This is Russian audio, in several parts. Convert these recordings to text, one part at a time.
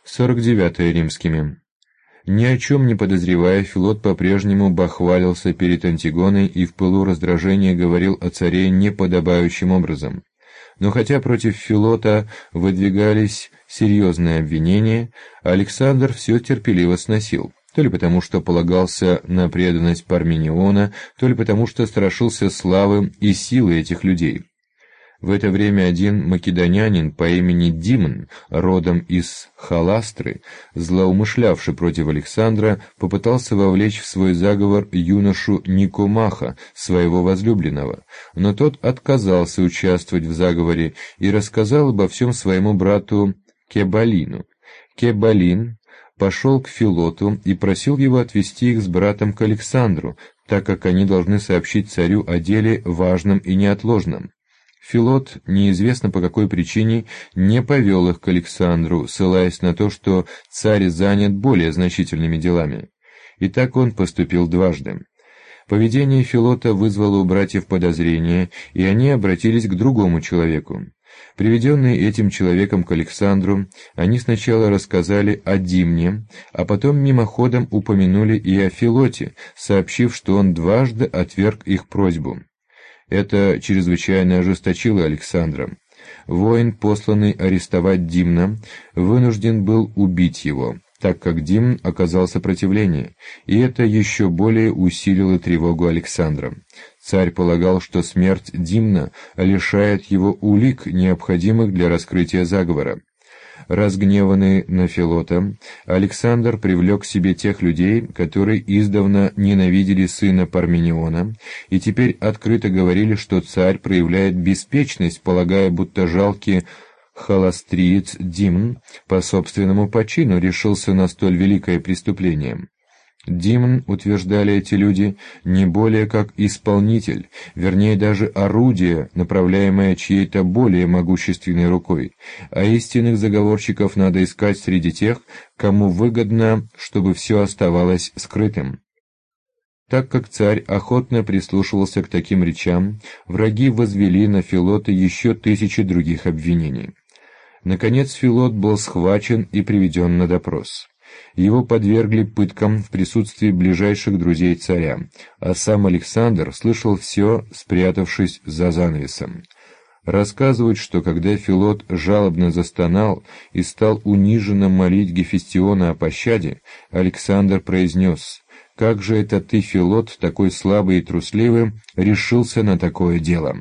49 римскими. Ни о чем не подозревая, Филот по-прежнему бахвалился перед Антигоной и в пылу раздражения говорил о царе неподобающим образом. Но хотя против Филота выдвигались серьезные обвинения, Александр все терпеливо сносил, то ли потому, что полагался на преданность Пармениона, то ли потому, что страшился славы и силы этих людей. В это время один македонянин по имени Димон, родом из Халастры, злоумышлявший против Александра, попытался вовлечь в свой заговор юношу Никомаха, своего возлюбленного, но тот отказался участвовать в заговоре и рассказал обо всем своему брату Кебалину. Кебалин пошел к Филоту и просил его отвести их с братом к Александру, так как они должны сообщить царю о деле важном и неотложном. Филот, неизвестно по какой причине, не повел их к Александру, ссылаясь на то, что царь занят более значительными делами. И так он поступил дважды. Поведение Филота вызвало у братьев подозрения, и они обратились к другому человеку. Приведенные этим человеком к Александру, они сначала рассказали о Димне, а потом мимоходом упомянули и о Филоте, сообщив, что он дважды отверг их просьбу. Это чрезвычайно ожесточило Александра. Воин, посланный арестовать Димна, вынужден был убить его, так как Димн оказал сопротивление, и это еще более усилило тревогу Александра. Царь полагал, что смерть Димна лишает его улик, необходимых для раскрытия заговора. Разгневанный на Филота, Александр привлек к себе тех людей, которые издавна ненавидели сына Пармениона, и теперь открыто говорили, что царь проявляет беспечность, полагая, будто жалкий холостриец Димн по собственному почину решился на столь великое преступление. Димн, утверждали эти люди, не более как исполнитель, вернее даже орудие, направляемое чьей-то более могущественной рукой, а истинных заговорщиков надо искать среди тех, кому выгодно, чтобы все оставалось скрытым. Так как царь охотно прислушивался к таким речам, враги возвели на Филота еще 1000 других обвинений. Наконец Филот был схвачен и приведен на допрос. Его подвергли пыткам в присутствии ближайших друзей царя, а сам Александр слышал все, спрятавшись за занавесом. Рассказывают, что когда Филот жалобно застонал и стал униженно молить Гефестиона о пощаде, Александр произнес: «Как же это ты, Филот, такой слабый и трусливый, решился на такое дело?»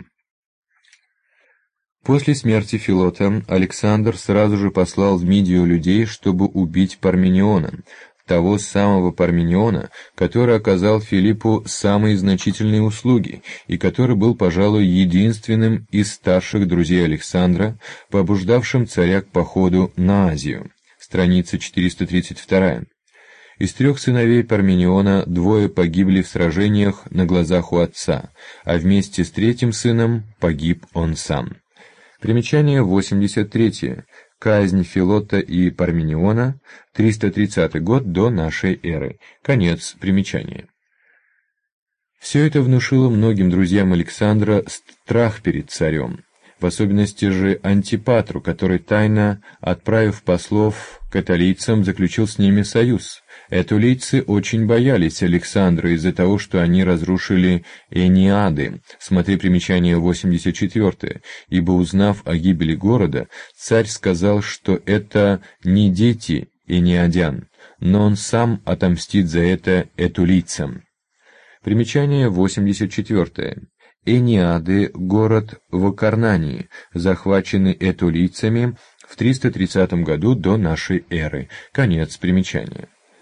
После смерти Филота Александр сразу же послал в Мидию людей, чтобы убить Пармениона, того самого Пармениона, который оказал Филиппу самые значительные услуги и который был, пожалуй, единственным из старших друзей Александра, побуждавшим царя к походу на Азию. Страница 432. Из 3 сыновей Пармениона 2 погибли в сражениях на глазах у отца, а вместе с 3-м сыном погиб он сам. Примечание 83. Казнь Филота и Пармениона, 330 год до нашей эры. Конец примечания. Все это внушило многим друзьям Александра страх перед царем, в особенности же Антипатру, который, тайно отправив послов к этолийцам, заключил с ними союз. Этолийцы очень боялись Александра из-за того, что они разрушили Эниады, смотри примечание 84, ибо, узнав о гибели города, царь сказал, что это не дети эниадян, но он сам отомстит за это этолийцам. Примечание 84. Эниады – город в Акарнании, захваченный этолийцами в 330 году до нашей эры. Конец примечания.